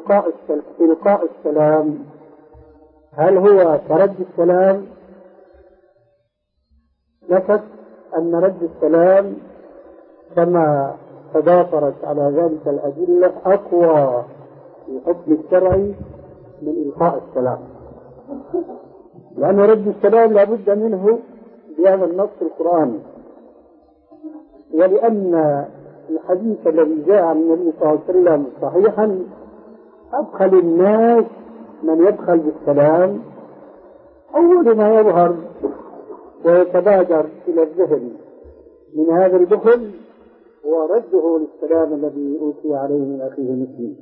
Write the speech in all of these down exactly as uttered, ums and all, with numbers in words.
إلقاء إلقاء السلام هل هو كرد السلام؟ لا شك أن رد السلام كما تضافرت على ذلك الأدلة أقوى في الحكم الشرعي من إلقاء السلام، لأن رد السلام لا بد منه بهذا النص القرآني، ولأن الحديث الذي جاء عن النبي صلى الله عليه وسلم صحيحا أدخل الناس من يدخل بالسلام أول ما يظهر ويتبادر إلى الذهن من هذا البخل هو رده للسلام الذي أوتي عليه من أخيه مسلم.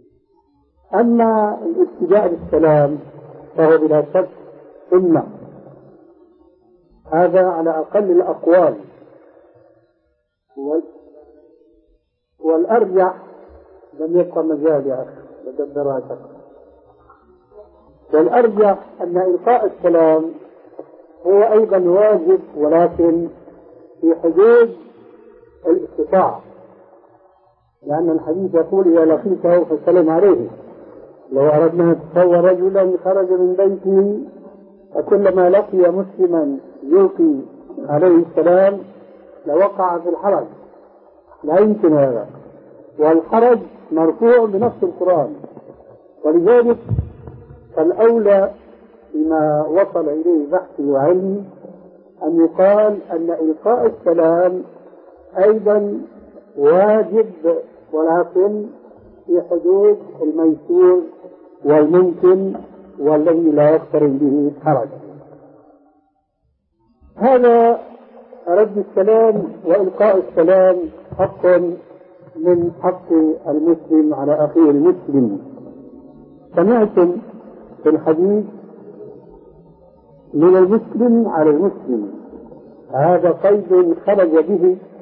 أما الابتداء بالسلام فهو بلا شك سنة، هذا على أقل الأقوال، والأرجح لم يبقى مجال يا أخي بدراتك، والأرجح أن إلقاء السلام هو أيضا واجب ولكن في حدود الاستطاعة، لأن الحديث يقول إذا لقيته فسلم عليه. لو أردنا نتصور رجلا خرج من بيته فكلما لقي مسلما يلقي عليه السلام لوقع في الحرج، لا يمكن هذا، والحرج مرفوع بنص القرآن. ولذلك فالأولى بما وصل إليه بحثي وعلمي أن يقال أن إلقاء السلام أيضا واجب ولكن في حدود الميسور والممكن والذي لا يقترن به حرج. هذا رد السلام وإلقاء السلام حق من حق المسلم على أخيه المسلم. سمعتم في الحديث من المسلم على المسلم، هذا قيد خرج به